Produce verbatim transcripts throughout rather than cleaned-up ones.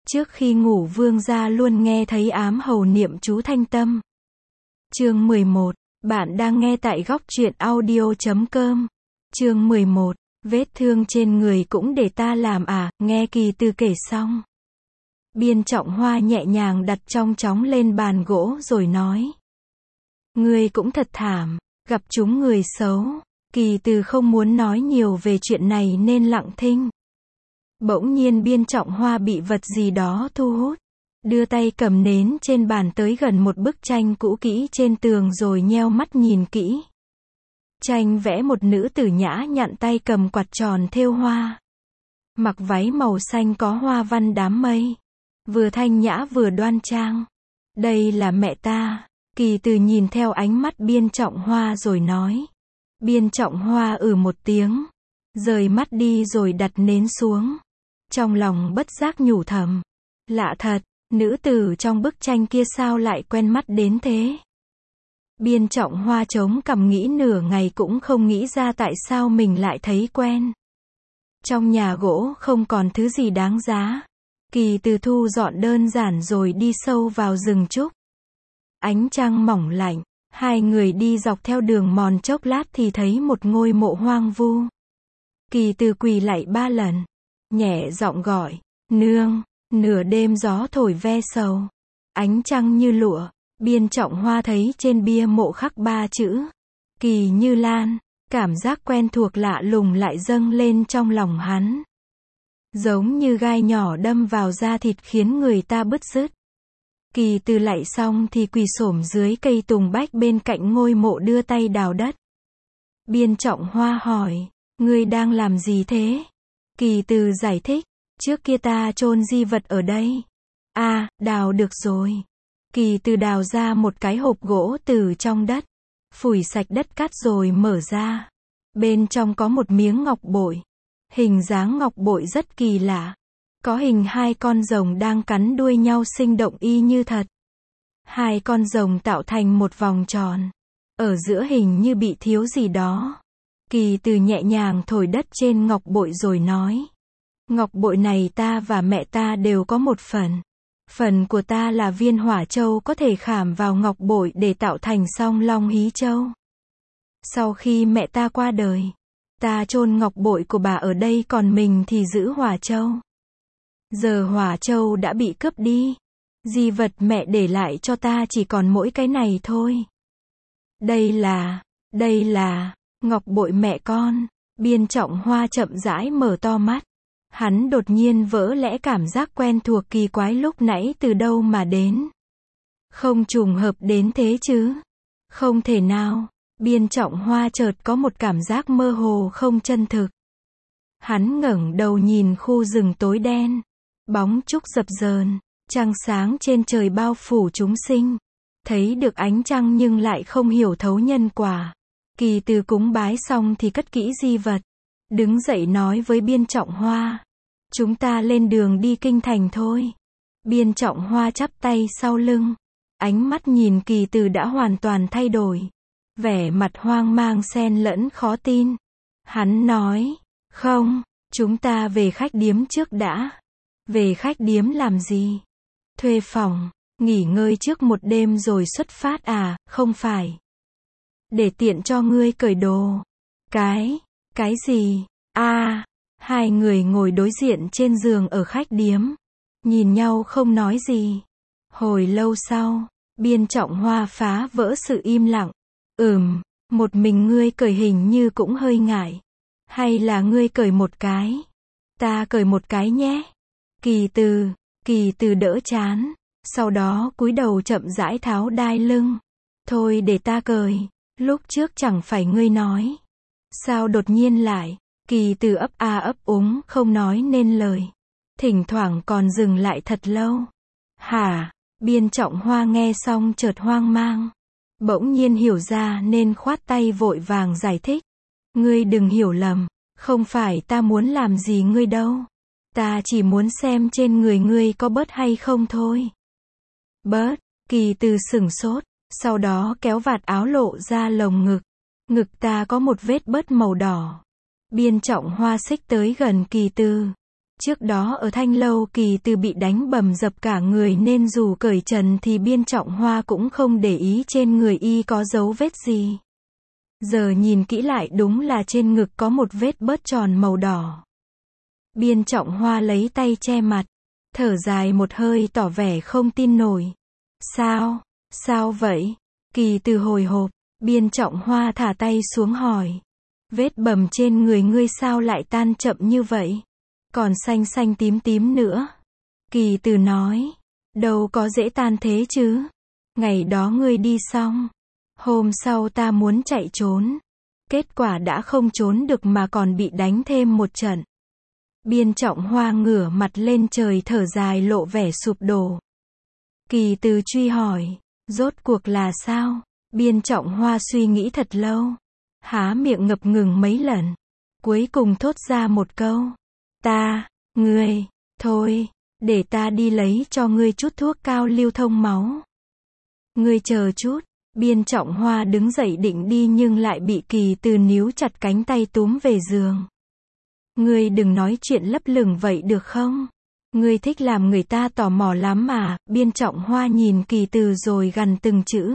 Trước khi ngủ vương gia luôn nghe thấy ám hầu niệm chú thanh tâm. Chương mười một. Bạn đang nghe tại góc truyện audio chấm com. Chương mười một. Vết thương trên người cũng để ta làm à, nghe Kỳ Từ kể xong. Biên Trọng Hoa nhẹ nhàng đặt trong chóng lên bàn gỗ rồi nói. Ngươi cũng thật thảm, gặp chúng người xấu. Kỳ Từ không muốn nói nhiều về chuyện này nên lặng thinh. Bỗng nhiên Biên Trọng Hoa bị vật gì đó thu hút. Đưa tay cầm nến trên bàn tới gần một bức tranh cũ kỹ trên tường rồi nheo mắt nhìn kỹ. Tranh vẽ một nữ tử nhã nhặn tay cầm quạt tròn thêu hoa. Mặc váy màu xanh có hoa văn đám mây. Vừa thanh nhã vừa đoan trang. Đây là mẹ ta. Kỳ Từ nhìn theo ánh mắt Biên Trọng Hoa rồi nói. Biên Trọng Hoa ừ một tiếng. Rời mắt đi rồi đặt nến xuống. Trong lòng bất giác nhủ thầm. Lạ thật, nữ tử trong bức tranh kia sao lại quen mắt đến thế. Biên Trọng Hoa chống cằm nghĩ nửa ngày cũng không nghĩ ra tại sao mình lại thấy quen. Trong nhà gỗ không còn thứ gì đáng giá. Kỳ Từ thu dọn đơn giản rồi đi sâu vào rừng trúc. Ánh trăng mỏng lạnh, hai người đi dọc theo đường mòn chốc lát thì thấy một ngôi mộ hoang vu. Kỳ Từ quỳ lạy ba lần, nhẹ giọng gọi, nương. Nửa đêm gió thổi ve sầu, ánh trăng như lụa. Biên Trọng Hoa thấy trên bia mộ khắc ba chữ, Kỳ Như Lan. Cảm giác quen thuộc lạ lùng lại dâng lên trong lòng hắn. Giống như gai nhỏ đâm vào da thịt khiến người ta bứt rứt. Kỳ Từ lạy xong thì quỳ xổm dưới cây tùng bách bên cạnh ngôi mộ đưa tay đào đất. Biên Trọng Hoa hỏi, ngươi đang làm gì thế? Kỳ Từ giải thích, trước kia ta chôn di vật ở đây. À, đào được rồi. Kỳ Từ đào ra một cái hộp gỗ từ trong đất. Phủi sạch đất cát rồi mở ra. Bên trong có một miếng ngọc bội. Hình dáng ngọc bội rất kỳ lạ. Có hình hai con rồng đang cắn đuôi nhau sinh động y như thật. Hai con rồng tạo thành một vòng tròn. Ở giữa hình như bị thiếu gì đó. Kỳ Từ nhẹ nhàng thổi đất trên ngọc bội rồi nói. Ngọc bội này ta và mẹ ta đều có một phần. Phần của ta là viên hỏa châu có thể khảm vào ngọc bội để tạo thành song long hí châu. Sau khi mẹ ta qua đời, ta chôn ngọc bội của bà ở đây còn mình thì giữ hỏa châu. Giờ hỏa châu đã bị cướp đi. Di vật mẹ để lại cho ta chỉ còn mỗi cái này thôi. Đây là, đây là, ngọc bội mẹ con. Biên Trọng Hoa chậm rãi mở to mắt. Hắn đột nhiên vỡ lẽ cảm giác quen thuộc kỳ quái lúc nãy từ đâu mà đến. Không trùng hợp đến thế chứ. Không thể nào. Biên Trọng Hoa chợt có một cảm giác mơ hồ không chân thực. Hắn ngẩng đầu nhìn khu rừng tối đen. Bóng trúc dập dờn. Trăng sáng trên trời bao phủ chúng sinh. Thấy được ánh trăng nhưng lại không hiểu thấu nhân quả. Kỳ Từ cúng bái xong thì cất kỹ di vật. Đứng dậy nói với Biên Trọng Hoa. Chúng ta lên đường đi kinh thành thôi. Biên Trọng Hoa chắp tay sau lưng. Ánh mắt nhìn Kỳ Từ đã hoàn toàn thay đổi. Vẻ mặt hoang mang xen lẫn khó tin. Hắn nói. Không, chúng ta về khách điếm trước đã. Về khách điếm làm gì? Thuê phòng, nghỉ ngơi trước một đêm rồi xuất phát à, không phải. Để tiện cho ngươi cởi đồ. Cái, cái gì? À, hai người ngồi đối diện trên giường ở khách điếm. Nhìn nhau không nói gì. Hồi lâu sau, Biên Trọng Hoa phá vỡ sự im lặng. Ừm, một mình ngươi cởi hình như cũng hơi ngại. Hay là ngươi cởi một cái? Ta cởi một cái nhé. Kỳ Từ, Kỳ Từ đỡ chán. Sau đó cúi đầu chậm rãi tháo đai lưng. Thôi để ta cởi. Lúc trước chẳng phải ngươi nói. Sao đột nhiên lại? Kỳ Từ ấp a ấp úng không nói nên lời. Thỉnh thoảng còn dừng lại thật lâu. Hả? Biên Trọng Hoa nghe xong chợt hoang mang. Bỗng nhiên hiểu ra nên khoát tay vội vàng giải thích. Ngươi đừng hiểu lầm. Không phải ta muốn làm gì ngươi đâu. Ta chỉ muốn xem trên người ngươi có bớt hay không thôi. Bớt? Kỳ Từ sửng sốt. Sau đó kéo vạt áo lộ ra lồng ngực. Ngực ta có một vết bớt màu đỏ. Biên Trọng Hoa xích tới gần Kỳ Từ. Trước đó ở Thanh Lâu Kỳ Từ bị đánh bầm dập cả người nên dù cởi trần thì Biên Trọng Hoa cũng không để ý trên người y có dấu vết gì. Giờ nhìn kỹ lại đúng là trên ngực có một vết bớt tròn màu đỏ. Biên Trọng Hoa lấy tay che mặt, thở dài một hơi tỏ vẻ không tin nổi. Sao? Sao vậy? Kỳ Từ hồi hộp, Biên Trọng Hoa thả tay xuống hỏi. Vết bầm trên người ngươi sao lại tan chậm như vậy? Còn xanh xanh tím tím nữa. Kỳ Từ nói, đâu có dễ tan thế chứ. Ngày đó ngươi đi xong, hôm sau ta muốn chạy trốn. Kết quả đã không trốn được mà còn bị đánh thêm một trận. Biên Trọng Hoa ngửa mặt lên trời thở dài lộ vẻ sụp đổ. Kỳ Từ truy hỏi, rốt cuộc là sao? Biên Trọng Hoa suy nghĩ thật lâu, há miệng ngập ngừng mấy lần, cuối cùng thốt ra một câu. Ta, ngươi, thôi, để ta đi lấy cho ngươi chút thuốc cao lưu thông máu. Ngươi chờ chút. Biên Trọng Hoa đứng dậy định đi nhưng lại bị Kỳ Từ níu chặt cánh tay túm về giường. Ngươi đừng nói chuyện lấp lửng vậy được không? Ngươi thích làm người ta tò mò lắm mà. Biên Trọng Hoa nhìn Kỳ Từ rồi gằn từng chữ.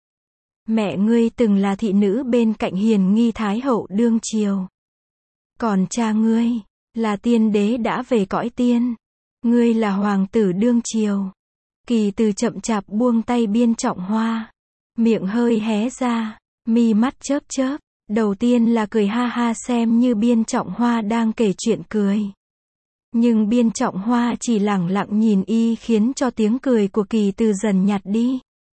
Mẹ ngươi từng là thị nữ bên cạnh Hiền Nghi Thái Hậu đương triều. Còn cha ngươi là tiên đế đã về cõi tiên. Ngươi là hoàng tử đương triều. Kỳ Từ chậm chạp buông tay Biên Trọng Hoa, miệng hơi hé ra, mi mắt chớp chớp, đầu tiên là cười ha ha xem như Biên Trọng Hoa đang kể chuyện cười. Nhưng Biên Trọng Hoa chỉ lẳng lặng nhìn y khiến cho tiếng cười của Kỳ Từ dần nhạt đi.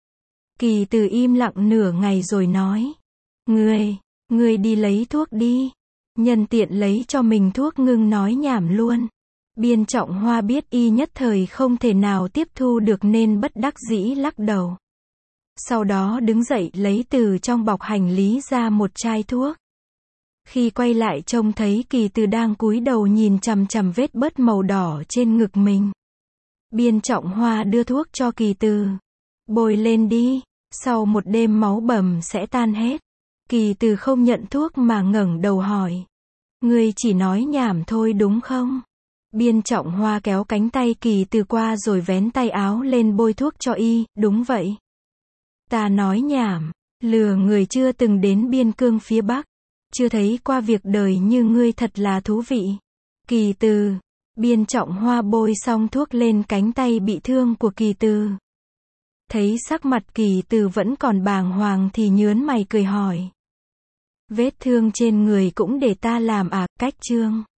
Kỳ Từ im lặng nửa ngày rồi nói, Ngươi, ngươi đi lấy thuốc đi. Nhân tiện lấy cho mình thuốc ngưng nói nhảm luôn. Biên Trọng Hoa biết y nhất thời không thể nào tiếp thu được nên bất đắc dĩ lắc đầu. Sau đó đứng dậy lấy từ trong bọc hành lý ra một chai thuốc. Khi quay lại trông thấy Kỳ Từ đang cúi đầu nhìn chằm chằm vết bớt màu đỏ trên ngực mình. Biên Trọng Hoa đưa thuốc cho Kỳ Từ. Bôi lên đi, sau một đêm máu bầm sẽ tan hết. Kỳ Từ không nhận thuốc mà ngẩng đầu hỏi. Ngươi chỉ nói nhảm thôi đúng không? Biên Trọng Hoa kéo cánh tay Kỳ Từ qua rồi vén tay áo lên bôi thuốc cho y, đúng vậy. Ta nói nhảm, lừa người chưa từng đến biên cương phía Bắc, chưa thấy qua việc đời như ngươi thật là thú vị. Kỳ Từ, Biên Trọng Hoa bôi xong thuốc lên cánh tay bị thương của Kỳ Từ. Thấy sắc mặt Kỳ Từ vẫn còn bàng hoàng thì nhớn mày cười hỏi. Vết thương trên người cũng để ta làm à? Cách chương